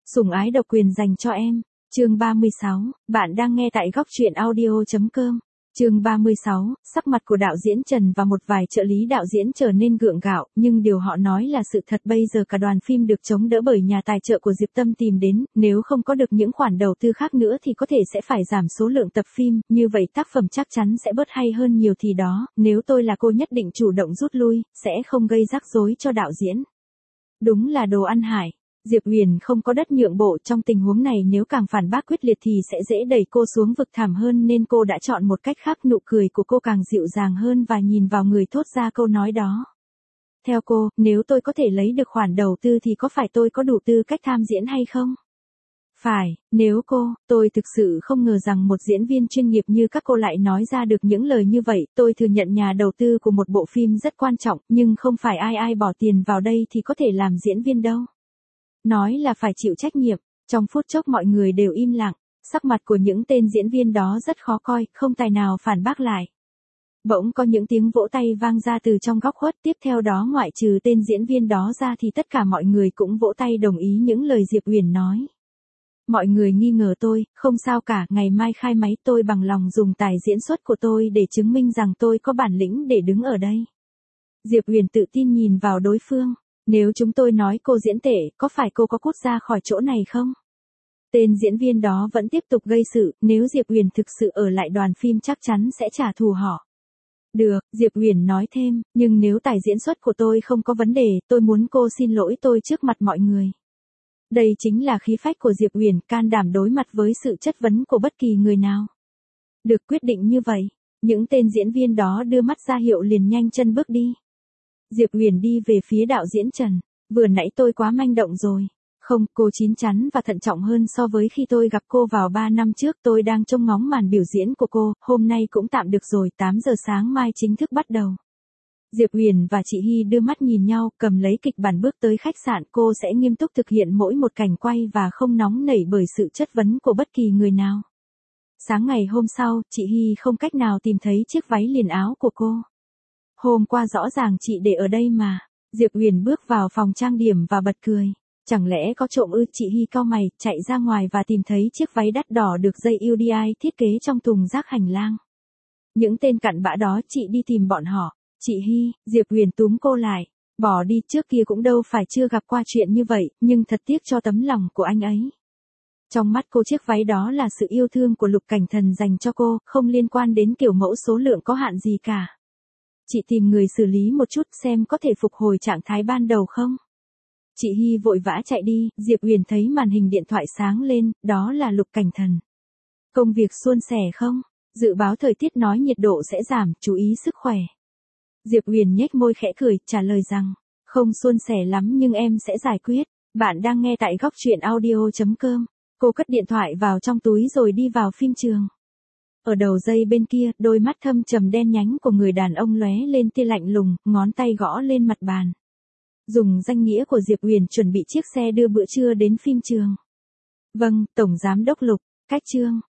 Sủng ái độc quyền dành cho em. Chương 36, bạn đang nghe tại góc truyện audio.com. Chương 36, sắc mặt của đạo diễn Trần và một vài trợ lý đạo diễn trở nên gượng gạo, nhưng điều họ nói là sự thật. Bây giờ cả đoàn phim được chống đỡ bởi nhà tài trợ của Diệp Tâm tìm đến, nếu không có được những khoản đầu tư khác nữa thì có thể sẽ phải giảm số lượng tập phim, như vậy tác phẩm chắc chắn sẽ bớt hay hơn nhiều thì đó, nếu tôi là cô nhất định chủ động rút lui, sẽ không gây rắc rối cho đạo diễn. Đúng là đồ ăn hại. Diệp Huyền không có đất nhượng bộ, trong tình huống này nếu càng phản bác quyết liệt thì sẽ dễ đẩy cô xuống vực thẳm hơn, nên cô đã chọn một cách khác. Nụ cười của cô càng dịu dàng hơn và nhìn vào người thốt ra câu nói đó. Theo cô, nếu tôi có thể lấy được khoản đầu tư thì có phải tôi có đủ tư cách tham diễn hay không? Phải, nếu tôi thực sự không ngờ rằng một diễn viên chuyên nghiệp như các cô lại nói ra được những lời như vậy. Tôi thừa nhận nhà đầu tư của một bộ phim rất quan trọng, nhưng không phải ai bỏ tiền vào đây thì có thể làm diễn viên đâu. Nói là phải chịu trách nhiệm, trong phút chốc mọi người đều im lặng, sắc mặt của những tên diễn viên đó rất khó coi, không tài nào phản bác lại. Bỗng có những tiếng vỗ tay vang ra từ trong góc khuất, tiếp theo đó ngoại trừ tên diễn viên đó ra thì tất cả mọi người cũng vỗ tay đồng ý những lời Diệp Huyền nói. Mọi người nghi ngờ tôi, không sao cả, ngày mai khai máy tôi bằng lòng dùng tài diễn xuất của tôi để chứng minh rằng tôi có bản lĩnh để đứng ở đây. Diệp Huyền tự tin nhìn vào đối phương. Nếu chúng tôi nói cô diễn tệ, có phải cô có cút ra khỏi chỗ này không? Tên diễn viên đó vẫn tiếp tục gây sự, nếu Diệp Huyền thực sự ở lại đoàn phim chắc chắn sẽ trả thù họ. Được, Diệp Huyền nói thêm, nhưng nếu tài diễn xuất của tôi không có vấn đề, tôi muốn cô xin lỗi tôi trước mặt mọi người. Đây chính là khí phách của Diệp Huyền, can đảm đối mặt với sự chất vấn của bất kỳ người nào. Được, quyết định như vậy, những tên diễn viên đó đưa mắt ra hiệu liền nhanh chân bước đi. Diệp Huyền đi về phía đạo diễn Trần. Vừa nãy tôi quá manh động rồi. Không, cô chín chắn và thận trọng hơn so với khi tôi gặp cô vào 3 năm trước. Tôi đang trông ngóng màn biểu diễn của cô, hôm nay cũng tạm được rồi, 8 giờ sáng mai chính thức bắt đầu. Diệp Huyền và chị Hy đưa mắt nhìn nhau, cầm lấy kịch bản bước tới khách sạn. Cô sẽ nghiêm túc thực hiện mỗi một cảnh quay và không nóng nảy bởi sự chất vấn của bất kỳ người nào. Sáng ngày hôm sau, chị Hy không cách nào tìm thấy chiếc váy liền áo của cô. Hôm qua rõ ràng chị để ở đây mà. Diệp Huyền bước vào phòng trang điểm và bật cười. Chẳng lẽ có trộm ư? Chị Hy cau mày, chạy ra ngoài và tìm thấy chiếc váy đắt đỏ được dây UDI thiết kế trong thùng rác hành lang. Những tên cặn bã đó, chị đi tìm bọn họ. Chị Hy, Diệp Huyền túm cô lại. Bỏ đi, trước kia cũng đâu phải chưa gặp qua chuyện như vậy, nhưng thật tiếc cho tấm lòng của anh ấy. Trong mắt cô chiếc váy đó là sự yêu thương của Lục Cảnh Thần dành cho cô, không liên quan đến kiểu mẫu số lượng có hạn gì cả. Chị tìm người xử lý một chút xem có thể phục hồi trạng thái ban đầu không? Chị Hy vội vã chạy đi, Diệp Huyền thấy màn hình điện thoại sáng lên, đó là Lục Cảnh Thần. Công việc suôn sẻ không? Dự báo thời tiết nói nhiệt độ sẽ giảm, chú ý sức khỏe. Diệp Huyền nhếch môi khẽ cười, trả lời rằng, không suôn sẻ lắm nhưng em sẽ giải quyết. Bạn đang nghe tại góc truyện audio.com. Cô cất điện thoại vào trong túi rồi đi vào phim trường. Ở đầu dây bên kia, đôi mắt thâm trầm đen nhánh của người đàn ông lóe lên tia lạnh lùng, ngón tay gõ lên mặt bàn. Dùng danh nghĩa của Diệp Huyền chuẩn bị chiếc xe đưa bữa trưa đến phim trường. Vâng, Tổng Giám đốc Lục, cách chương.